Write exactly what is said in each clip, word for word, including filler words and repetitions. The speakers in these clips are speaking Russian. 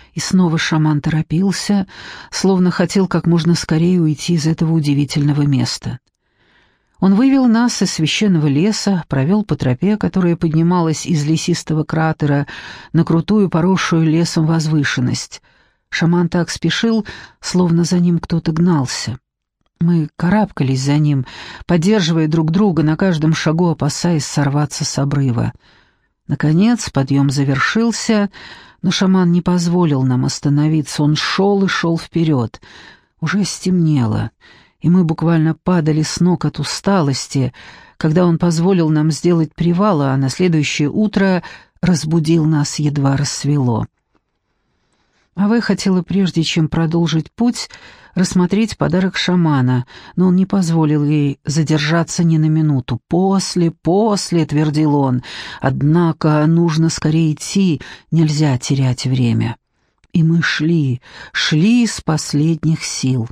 И снова шаман торопился, словно хотел как можно скорее уйти из этого удивительного места. Он вывел нас из священного леса, провел по тропе, которая поднималась из лесистого кратера на крутую, поросшую лесом возвышенность. Шаман так спешил, словно за ним кто-то гнался. Мы карабкались за ним, поддерживая друг друга на каждом шагу, опасаясь сорваться с обрыва. Наконец подъем завершился, но шаман не позволил нам остановиться. Он шел и шел вперед. Уже стемнело, и мы буквально падали с ног от усталости, когда он позволил нам сделать привал, а на следующее утро разбудил нас, едва рассвело. Аве хотела, прежде чем продолжить путь, рассмотреть подарок шамана, но он не позволил ей задержаться ни на минуту. «После, после», — твердил он, — «однако нужно скорее идти, нельзя терять время». И мы шли, шли из последних сил.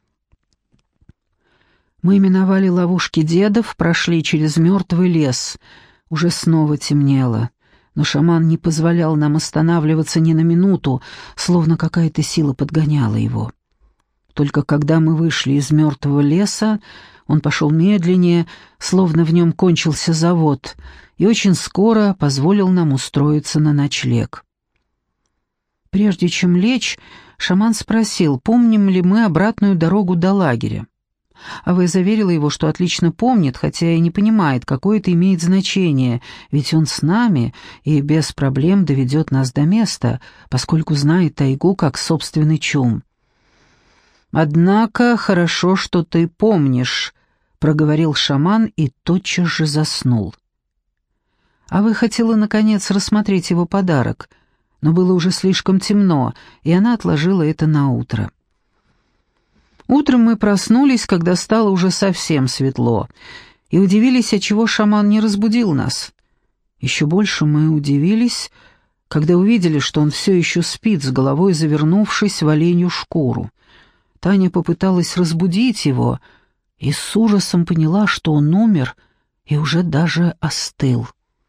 Мы миновали ловушки дедов, прошли через мертвый лес. Уже снова темнело, но шаман не позволял нам останавливаться ни на минуту, словно какая-то сила подгоняла его. Только когда мы вышли из мертвого леса, он пошел медленнее, словно в нем кончился завод, и очень скоро позволил нам устроиться на ночлег. Прежде чем лечь, шаман спросил, помним ли мы обратную дорогу до лагеря. Аве заверила его, что отлично помнит, хотя и не понимает, какое это имеет значение, ведь он с нами и без проблем доведет нас до места, поскольку знает тайгу как собственный чум. «Однако хорошо, что ты помнишь», — проговорил шаман и тотчас же заснул. Аве хотела, наконец, рассмотреть его подарок, но было уже слишком темно, и она отложила это на утро. Утром мы проснулись, когда стало уже совсем светло, и удивились, отчего шаман не разбудил нас. Еще больше мы удивились, когда увидели, что он все еще спит, с головой завернувшись в оленью шкуру. Таня попыталась разбудить его и с ужасом поняла, что он умер и уже даже остыл.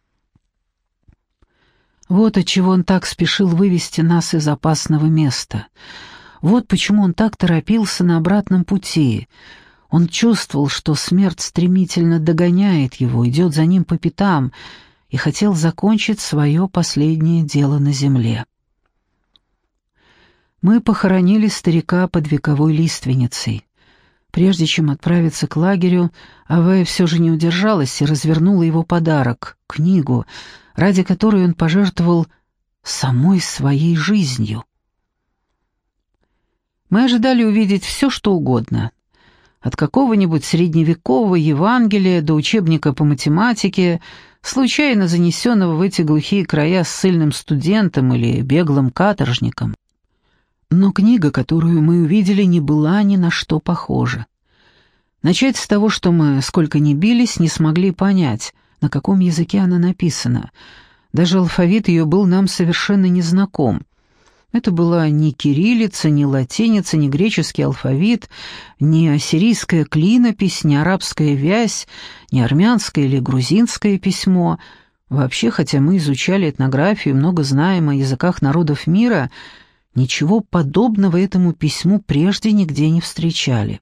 Вот отчего он так спешил вывести нас из опасного места. Вот почему он так торопился на обратном пути. Он чувствовал, что смерть стремительно догоняет его, идет за ним по пятам, и хотел закончить свое последнее дело на земле. Мы похоронили старика под вековой лиственницей. Прежде чем отправиться к лагерю, Аве все же не удержалась и развернула его подарок — книгу, ради которой он пожертвовал самой своей жизнью. Мы ожидали увидеть все, что угодно. От какого-нибудь средневекового Евангелия до учебника по математике, случайно занесенного в эти глухие края ссыльным студентом или беглым каторжником. Но книга, которую мы увидели, не была ни на что похожа. Начать с того, что мы, сколько ни бились, не смогли понять, на каком языке она написана. Даже алфавит ее был нам совершенно незнаком. Это была ни кириллица, ни латиница, ни греческий алфавит, ни ассирийская клинопись, ни арабская вязь, ни армянское или грузинское письмо. Вообще, хотя мы изучали этнографию и много знаем о языках народов мира, ничего подобного этому письму прежде нигде не встречали.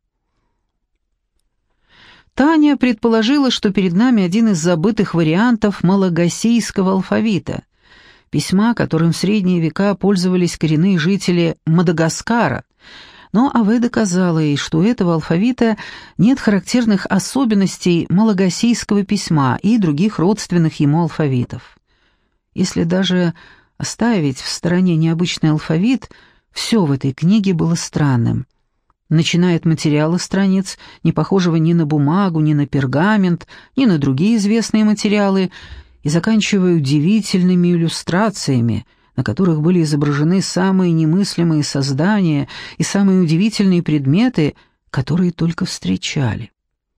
Таня предположила, что перед нами один из забытых вариантов малагасийского алфавита, письма, которым в средние века пользовались коренные жители Мадагаскара, но Аве доказала ей, что у этого алфавита нет характерных особенностей малагасийского письма и других родственных ему алфавитов. Если даже оставить в стороне необычный алфавит, все в этой книге было странным. Начиная от материала страниц, не похожего ни на бумагу, ни на пергамент, ни на другие известные материалы, и заканчивая удивительными иллюстрациями, на которых были изображены самые немыслимые создания и самые удивительные предметы, которые только встречали.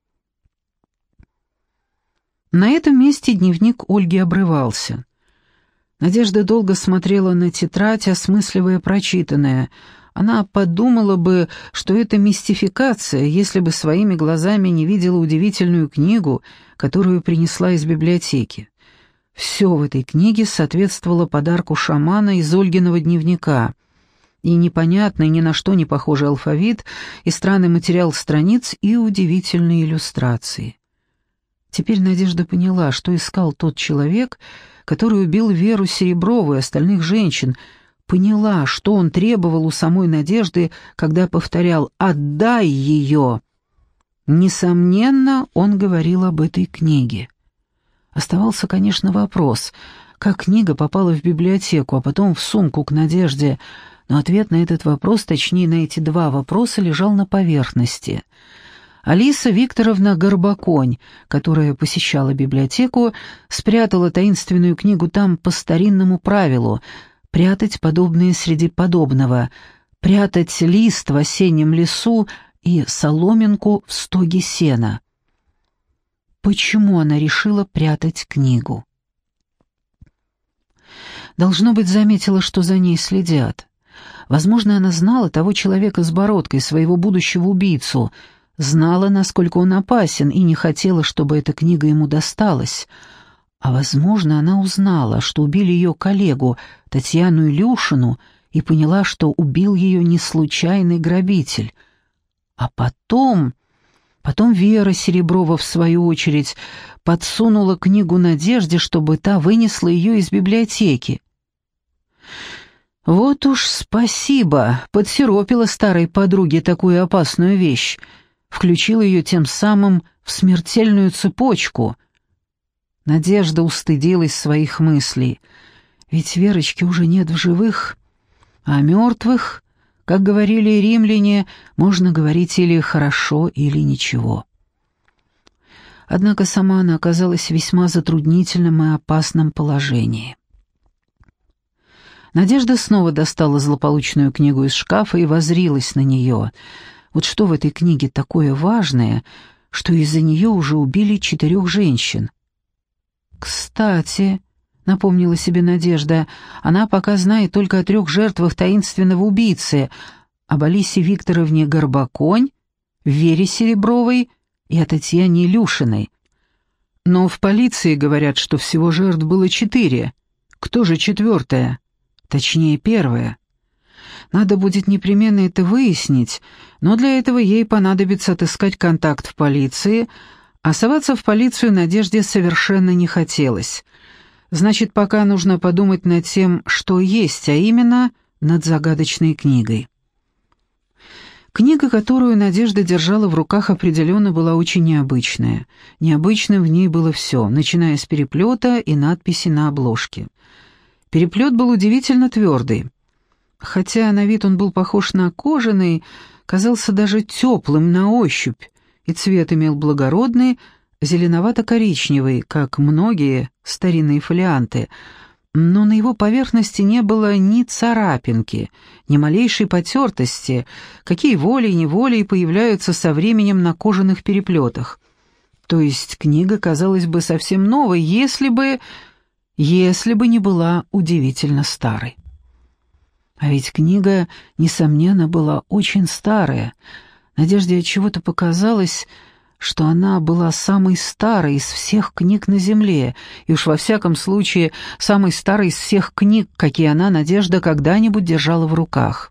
На этом месте дневник Ольги обрывался. Надежда долго смотрела на тетрадь, осмысливая прочитанное. Она подумала бы, что это мистификация, если бы своими глазами не видела удивительную книгу, которую принесла из библиотеки. Все в этой книге соответствовало подарку шамана из Ольгиного дневника. и непонятный, ни на что не похожий алфавит, и странный материал страниц, и удивительные иллюстрации. Теперь Надежда поняла, что искал тот человек, который убил Веру Сереброву и остальных женщин, поняла, что он требовал у самой Надежды, когда повторял «отдай ее». Несомненно, он говорил об этой книге. Оставался, конечно, вопрос, как книга попала в библиотеку, а потом в сумку к Надежде, но ответ на этот вопрос, точнее на эти два вопроса, лежал на поверхности. Алиса Викторовна Горбаконь, которая посещала библиотеку, спрятала таинственную книгу там по старинному правилу — прятать подобное среди подобного, прятать лист в осеннем лесу и соломинку в стоге сена. Почему она решила прятать книгу? Должно быть, заметила, что за ней следят. Возможно, она знала того человека с бородкой, своего будущего убийцу, знала, насколько он опасен, и не хотела, чтобы эта книга ему досталась. А, возможно, она узнала, что убили ее коллегу, Татьяну Илюшину, и поняла, что убил ее не случайный грабитель. А потом... Потом Вера Сереброва, в свою очередь, подсунула книгу Надежде, чтобы та вынесла ее из библиотеки. Вот уж спасибо, подсиропила старой подруге такую опасную вещь, включила ее тем самым в смертельную цепочку. Надежда устыдилась своих мыслей, ведь Верочки уже нет в живых, а о мертвых, как говорили римляне, можно говорить или хорошо, или ничего. Однако сама она оказалась в весьма затруднительном и опасном положении. Надежда снова достала злополучную книгу из шкафа и воззрилась на нее. Вот что в этой книге такое важное, что из-за нее уже убили четырех женщин? «Кстати», — напомнила себе Надежда, — «она пока знает только о трех жертвах таинственного убийцы, об Алисе Викторовне Горбаконь, Вере Серебровой и о Татьяне Илюшиной. Но в полиции говорят, что всего жертв было четыре. Кто же четвертая? Точнее, первая. Надо будет непременно это выяснить, но для этого ей понадобится отыскать контакт в полиции, а соваться в полицию Надежде совершенно не хотелось. Значит, пока нужно подумать над тем, что есть, а именно над загадочной книгой. Книга, которую Надежда держала в руках, определенно была очень необычная. Необычным в ней было все, начиная с переплета и надписи на обложке. Переплет был удивительно твердый. Хотя на вид он был похож на кожаный, казался даже теплым на ощупь, и цвет имел благородный, зеленовато-коричневый, как многие старинные фолианты, но на его поверхности не было ни царапинки, ни малейшей потертости, какие волей-неволей появляются со временем на кожаных переплетах. То есть книга казалась бы совсем новой, если бы... если бы не была удивительно старой. А ведь книга, несомненно, была очень старая. Надежде отчего-то показалось, что она была самой старой из всех книг на земле, и уж во всяком случае самой старой из всех книг, какие она, Надежда, когда-нибудь держала в руках.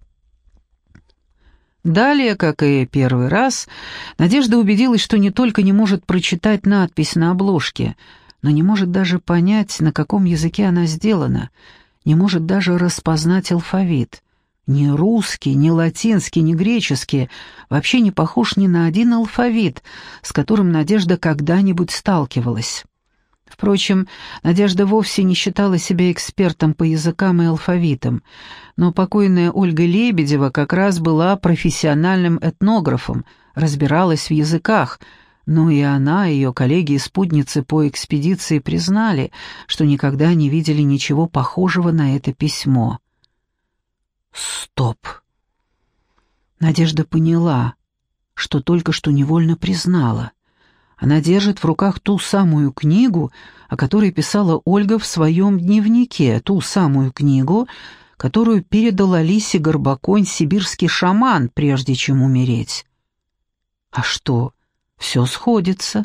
Далее, как и первый раз, Надежда убедилась, что не только не может прочитать надпись на обложке, но не может даже понять, на каком языке она сделана, не может даже распознать алфавит. Ни русский, ни латинский, ни греческий вообще не похож ни на один алфавит, с которым Надежда когда-нибудь сталкивалась. Впрочем, Надежда вовсе не считала себя экспертом по языкам и алфавитам, но покойная Ольга Лебедева как раз была профессиональным этнографом, разбиралась в языках, но и она, и ее коллеги и спутницы по экспедиции признали, что никогда не видели ничего похожего на это письмо. Стоп! Надежда поняла, что только что невольно признала. Она держит в руках ту самую книгу, о которой писала Ольга в своем дневнике, ту самую книгу, которую передал Алисе Горбаконь сибирский шаман, прежде чем умереть. А что, все сходится?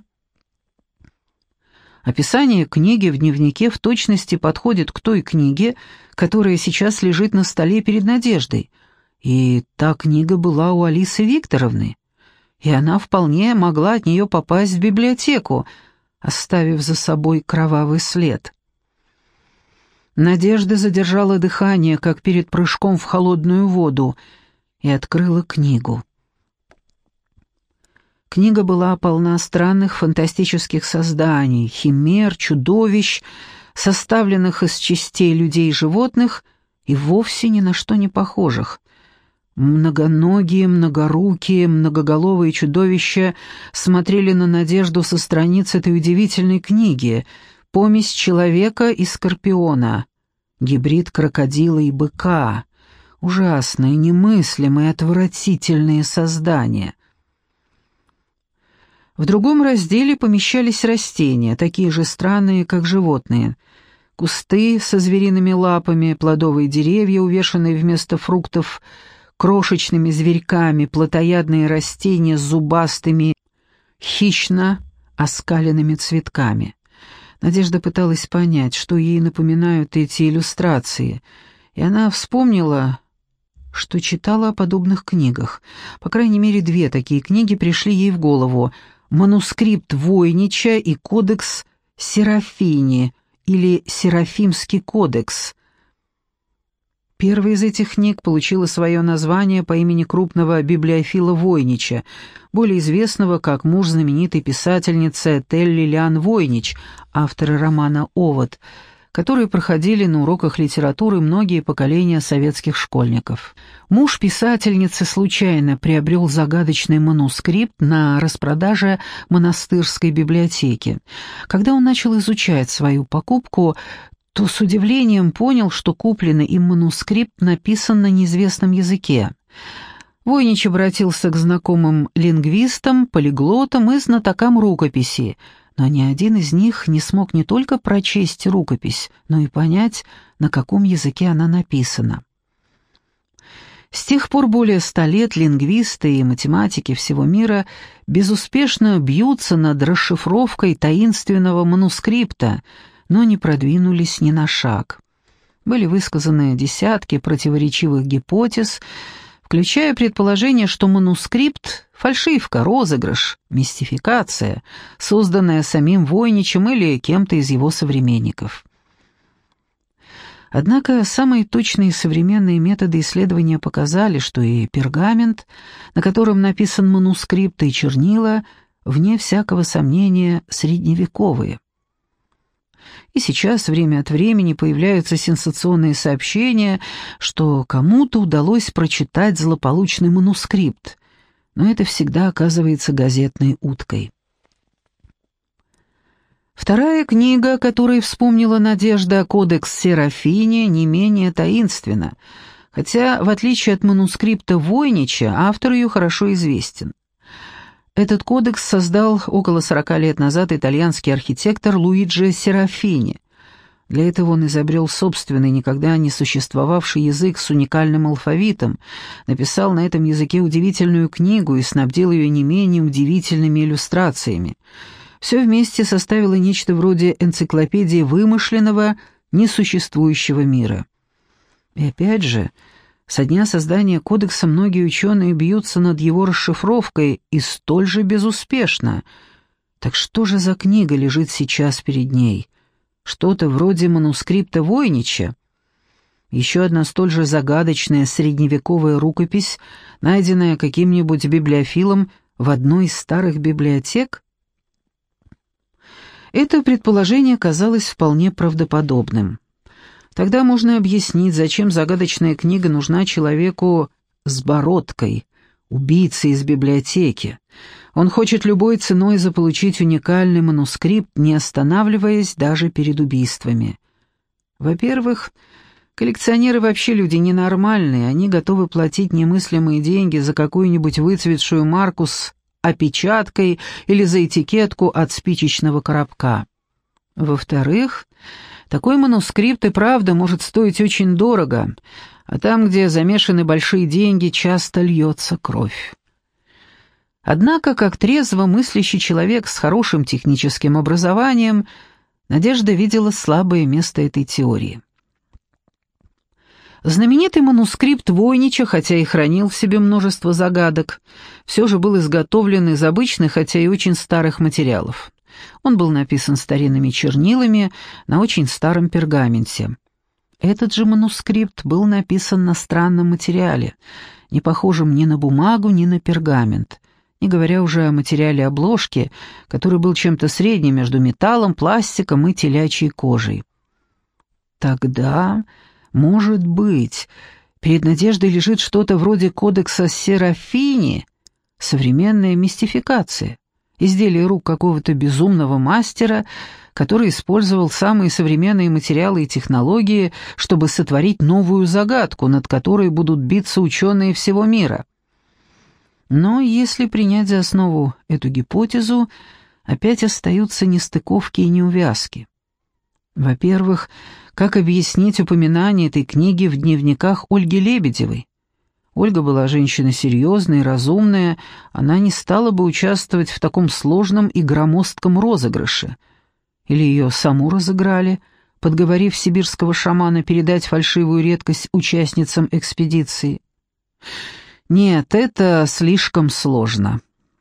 Описание книги в дневнике в точности подходит к той книге, которая сейчас лежит на столе перед Надеждой. И та книга была у Алисы Викторовны, и она вполне могла от нее попасть в библиотеку, оставив за собой кровавый след. Надежда задержала дыхание, как перед прыжком в холодную воду, и открыла книгу. Книга была полна странных фантастических созданий, химер, чудовищ, составленных из частей людей и животных, и вовсе ни на что не похожих. Многоногие, многорукие, многоголовые чудовища смотрели на Надежду со страниц этой удивительной книги, помесь человека и скорпиона, гибрид крокодила и быка, ужасные, немыслимые, отвратительные создания. В другом разделе помещались растения, такие же странные, как животные. Кусты со звериными лапами, плодовые деревья, увешанные вместо фруктов крошечными зверьками, плотоядные растения с зубастыми, хищно оскаленными цветками. Надежда пыталась понять, что ей напоминают эти иллюстрации, и она вспомнила, что читала о подобных книгах. По крайней мере, две такие книги пришли ей в голову: «Манускрипт Войнича» и «Кодекс Серафини» или «Серафимский кодекс». Первая из этих книг получила свое название по имени крупного библиофила Войнича, более известного как муж знаменитой писательницы Этель Лилиан Войнич, автора романа «Овод», которые проходили на уроках литературы многие поколения советских школьников. Муж писательницы случайно приобрел загадочный манускрипт на распродаже монастырской библиотеки. Когда он начал изучать свою покупку, то с удивлением понял, что купленный им манускрипт написан на неизвестном языке. Войнич обратился к знакомым лингвистам, полиглотам и знатокам рукописи, но ни один из них не смог не только прочесть рукопись, но и понять, на каком языке она написана. С тех пор более ста лет лингвисты и математики всего мира безуспешно бьются над расшифровкой таинственного манускрипта, но не продвинулись ни на шаг. Были высказаны десятки противоречивых гипотез, включая предположение, что манускрипт — фальшивка, розыгрыш, мистификация, созданная самим Войничем или кем-то из его современников. Однако самые точные современные методы исследования показали, что и пергамент, на котором написан манускрипт, и чернила, вне всякого сомнения, средневековые. И сейчас время от времени появляются сенсационные сообщения, что кому-то удалось прочитать злополучный манускрипт, но это всегда оказывается газетной уткой. Вторая книга, о которой вспомнила Надежда, «Кодекс Серафини», не менее таинственна, хотя, в отличие от манускрипта Войнича, автор ее хорошо известен. Этот кодекс создал около сорока лет назад итальянский архитектор Луиджи Серафини. Для этого он изобрел собственный, никогда не существовавший язык с уникальным алфавитом, написал на этом языке удивительную книгу и снабдил ее не менее удивительными иллюстрациями. Все вместе составило нечто вроде энциклопедии вымышленного, несуществующего мира. И опять же, со дня создания кодекса многие ученые бьются над его расшифровкой и столь же безуспешно. Так что же за книга лежит сейчас перед ней? Что-то вроде манускрипта Войнича? Еще одна столь же загадочная средневековая рукопись, найденная каким-нибудь библиофилом в одной из старых библиотек? Это предположение казалось вполне правдоподобным. Тогда можно объяснить, зачем загадочная книга нужна человеку с бородкой, убийце из библиотеки. Он хочет любой ценой заполучить уникальный манускрипт, не останавливаясь даже перед убийствами. Во-первых, коллекционеры вообще люди ненормальные, они готовы платить немыслимые деньги за какую-нибудь выцветшую марку с опечаткой или за этикетку от спичечного коробка. Во-вторых, такой манускрипт и правда может стоить очень дорого, а там, где замешаны большие деньги, часто льется кровь. Однако, как трезво мыслящий человек с хорошим техническим образованием, Надежда видела слабое место этой теории. Знаменитый манускрипт Войнича, хотя и хранил в себе множество загадок, все же был изготовлен из обычных, хотя и очень старых материалов. Он был написан старинными чернилами на очень старом пергаменте. Этот же манускрипт был написан на странном материале, не похожем ни на бумагу, ни на пергамент, не говоря уже о материале обложки, который был чем-то средним между металлом, пластиком и телячьей кожей. Тогда, может быть, перед Надеждой лежит что-то вроде кодекса Серафини, современная мистификация, изделие рук какого-то безумного мастера, который использовал самые современные материалы и технологии, чтобы сотворить новую загадку, над которой будут биться ученые всего мира. Но если принять за основу эту гипотезу, опять остаются нестыковки и неувязки. Во-первых, как объяснить упоминание этой книги в дневниках Ольги Лебедевой? Ольга была женщина серьезная и разумная, она не стала бы участвовать в таком сложном и громоздком розыгрыше. Или ее саму разыграли, подговорив сибирского шамана передать фальшивую редкость участницам экспедиции. Нет, это слишком сложно.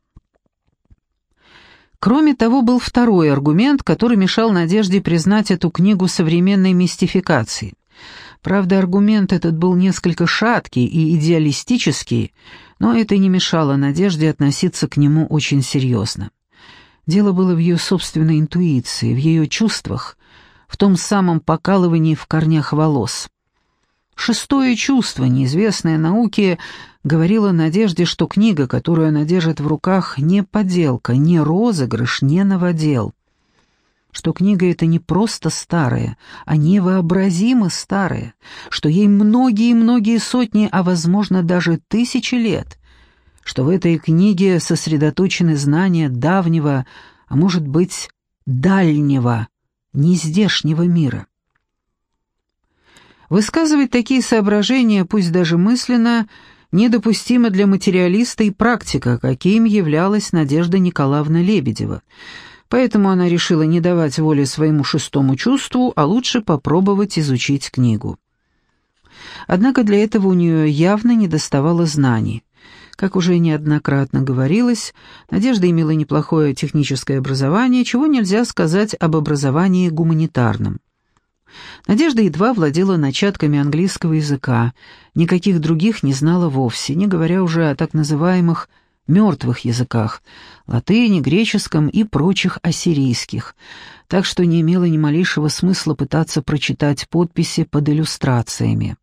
Кроме того, был второй аргумент, который мешал Надежде признать эту книгу современной мистификацией. Правда, аргумент этот был несколько шаткий и идеалистический, но это не мешало Надежде относиться к нему очень серьезно. Дело было в ее собственной интуиции, в ее чувствах, в том самом покалывании в корнях волос. Шестое чувство, неизвестное науке, говорило Надежде, что книга, которую она держит в руках, не подделка, не розыгрыш, не новодел. Что книга эта не просто старая, а невообразимо старая, что ей многие-многие сотни, а возможно даже тысячи лет, что в этой книге сосредоточены знания давнего, а может быть, дальнего, нездешнего мира. Высказывать такие соображения, пусть даже мысленно, недопустимо для материалиста и практика, каким являлась Надежда Николаевна Лебедева. Поэтому она решила не давать воли своему шестому чувству, а лучше попробовать изучить книгу. Однако для этого у нее явно недоставало знаний. Как уже неоднократно говорилось, Надежда имела неплохое техническое образование, чего нельзя сказать об образовании гуманитарном. Надежда едва владела начатками английского языка, никаких других не знала вовсе, не говоря уже о так называемых мертвых языках, латыни, греческом и прочих ассирийских, так что не имело ни малейшего смысла пытаться прочитать подписи под иллюстрациями.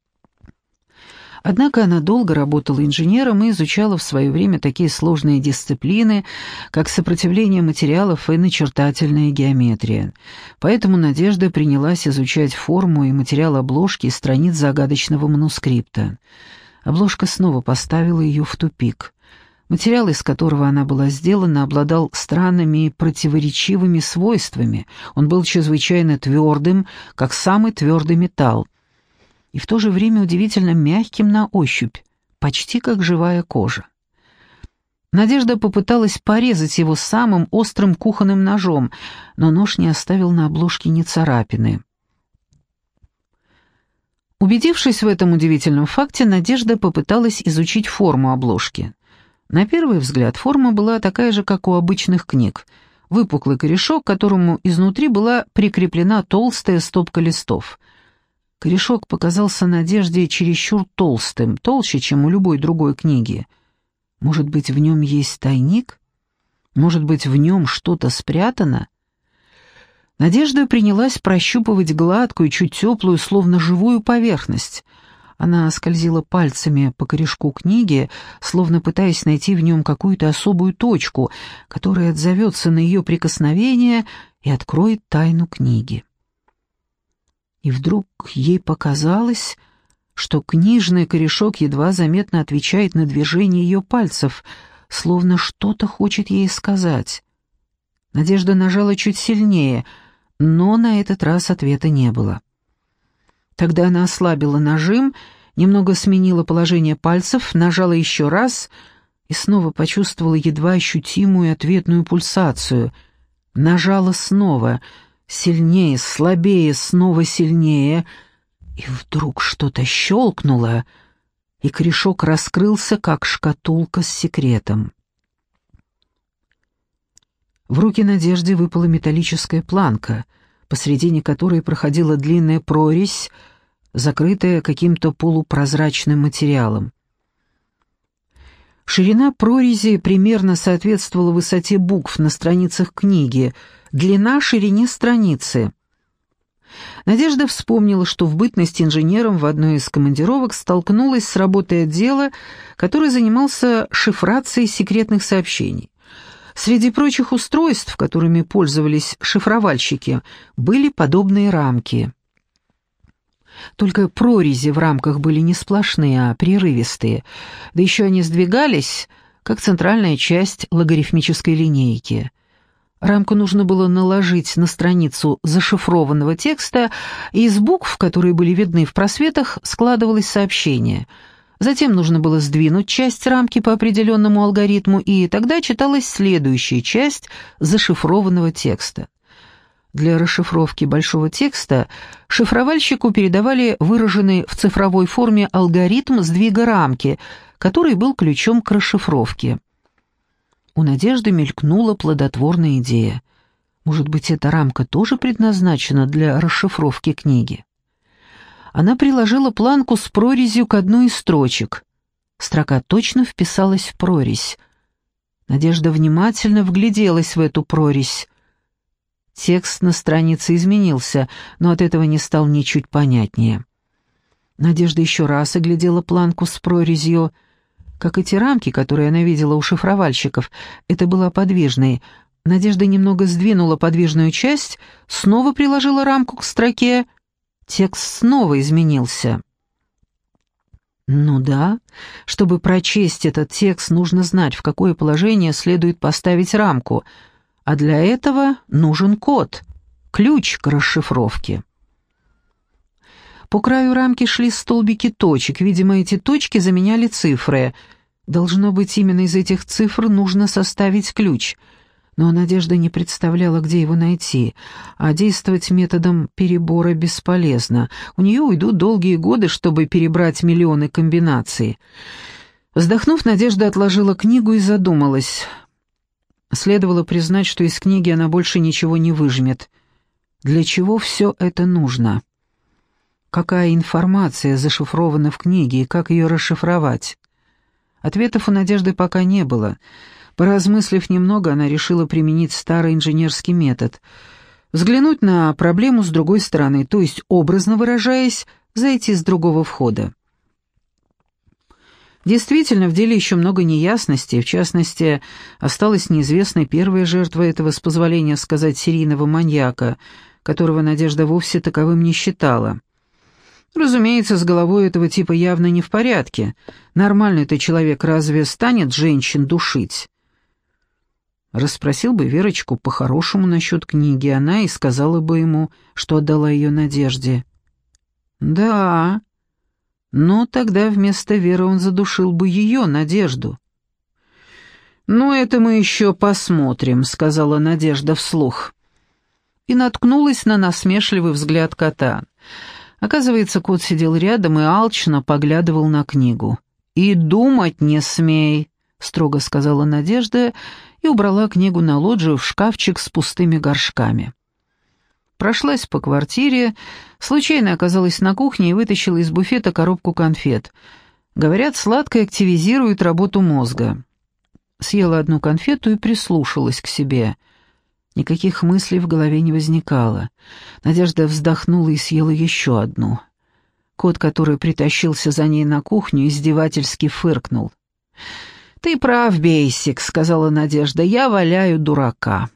Однако она долго работала инженером и изучала в свое время такие сложные дисциплины, как сопротивление материалов и начертательная геометрия. Поэтому Надежда принялась изучать форму и материал обложки и страниц загадочного манускрипта. Обложка снова поставила ее в тупик. Материал, из которого она была сделана, обладал странными и противоречивыми свойствами. Он был чрезвычайно твердым, как самый твердый металл, и в то же время удивительно мягким на ощупь, почти как живая кожа. Надежда попыталась порезать его самым острым кухонным ножом, но нож не оставил на обложке ни царапины. Убедившись в этом удивительном факте, Надежда попыталась изучить форму обложки. На первый взгляд форма была такая же, как у обычных книг. Выпуклый корешок, к которому изнутри была прикреплена толстая стопка листов. Корешок показался Надежде чересчур толстым, толще, чем у любой другой книги. Может быть, в нем есть тайник? Может быть, в нем что-то спрятано? Надежда принялась прощупывать гладкую, чуть теплую, словно живую поверхность. Она скользила пальцами по корешку книги, словно пытаясь найти в нем какую-то особую точку, которая отзовется на ее прикосновение и откроет тайну книги. И вдруг ей показалось, что книжный корешок едва заметно отвечает на движение ее пальцев, словно что-то хочет ей сказать. Надежда нажала чуть сильнее, но на этот раз ответа не было. Тогда она ослабила нажим, немного сменила положение пальцев, нажала еще раз и снова почувствовала едва ощутимую ответную пульсацию. Нажала снова — сильнее, слабее, снова сильнее, И вдруг что-то щелкнуло, и корешок раскрылся, как шкатулка с секретом. В руки Надежде выпала металлическая планка, посредине которой проходила длинная прорезь, закрытая каким-то полупрозрачным материалом. Ширина прорези примерно соответствовала высоте букв на страницах книги, длина — ширине страницы. Надежда вспомнила, что в бытность инженером в одной из командировок столкнулась с работой отдела, который занимался шифрацией секретных сообщений. Среди прочих устройств, которыми пользовались шифровальщики, были подобные рамки. Только прорези в рамках были не сплошные, а прерывистые, да еще они сдвигались, как центральная часть логарифмической линейки. Рамку нужно было наложить на страницу зашифрованного текста, и из букв, которые были видны в просветах, складывалось сообщение. Затем нужно было сдвинуть часть рамки по определенному алгоритму, и тогда читалась следующая часть зашифрованного текста. Для расшифровки большого текста шифровальщику передавали выраженный в цифровой форме алгоритм сдвига рамки, который был ключом к расшифровке. У Надежды мелькнула плодотворная идея. Может быть, эта рамка тоже предназначена для расшифровки книги? Она приложила планку с прорезью к одной из строчек. Строка точно вписалась в прорезь. Надежда внимательно вгляделась в эту прорезь. Текст на странице изменился, но от этого не стал ничуть понятнее. Надежда еще раз оглядела планку с прорезью. Как и те рамки, которые она видела у шифровальщиков, это было подвижной. Надежда немного сдвинула подвижную часть, снова приложила рамку к строке. Текст снова изменился. Ну да, чтобы прочесть этот текст, нужно знать, в какое положение следует поставить рамку, а для этого нужен код, ключ к расшифровке. По краю рамки шли столбики точек, видимо, эти точки заменяли цифры. Должно быть, именно из этих цифр нужно составить ключ. Но Надежда не представляла, где его найти, а действовать методом перебора бесполезно. У нее уйдут долгие годы, чтобы перебрать миллионы комбинаций. Вздохнув, Надежда отложила книгу и задумалась. Следовало признать, что из книги она больше ничего не выжмет. Для чего все это нужно? Какая информация зашифрована в книге и как ее расшифровать? Ответов у Надежды пока не было. Поразмыслив немного, она решила применить старый инженерский метод. Взглянуть на проблему с другой стороны, то есть, образно выражаясь, зайти с другого входа. Действительно, в деле еще много неясностей, в частности, осталась неизвестной первая жертва этого, с позволения сказать, серийного маньяка, которого Надежда вовсе таковым не считала. Разумеется, с головой этого типа явно не в порядке. Нормальный-то человек разве станет женщин душить? Расспросил бы Верочку по-хорошему насчет книги, она и сказала бы ему, что отдала ее Надежде. Да, но тогда вместо Веры он задушил бы ее, Надежду. «Ну, это мы еще посмотрим», — сказала Надежда вслух. И наткнулась на насмешливый взгляд кота. Оказывается, кот сидел рядом и алчно поглядывал на книгу. «И думать не смей», — строго сказала Надежда и убрала книгу на лоджию в шкафчик с пустыми горшками. Прошлась по квартире, случайно оказалась на кухне и вытащила из буфета коробку конфет. Говорят, сладкое активизирует работу мозга. Съела одну конфету и прислушалась к себе. Никаких мыслей в голове не возникало. Надежда вздохнула и съела еще одну. Кот, который притащился за ней на кухню, издевательски фыркнул. «Ты прав, Бейсик», — сказала Надежда, — «я валяю дурака».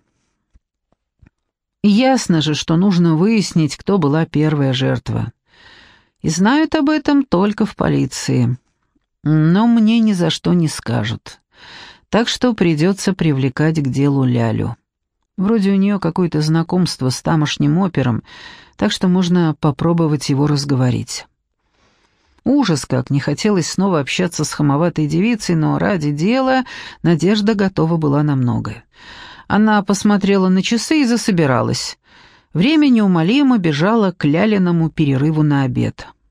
Ясно же, что нужно выяснить, кто была первая жертва. И знают об этом только в полиции. Но мне ни за что не скажут. Так что придется привлекать к делу Лялю. Вроде у нее какое-то знакомство с тамошним опером, так что можно попробовать его разговорить. Ужас, как не хотелось снова общаться с хамоватой девицей, но ради дела Надежда готова была на многое. Она посмотрела на часы и засобиралась. Время неумолимо бежало к Лялиному перерыву на обед.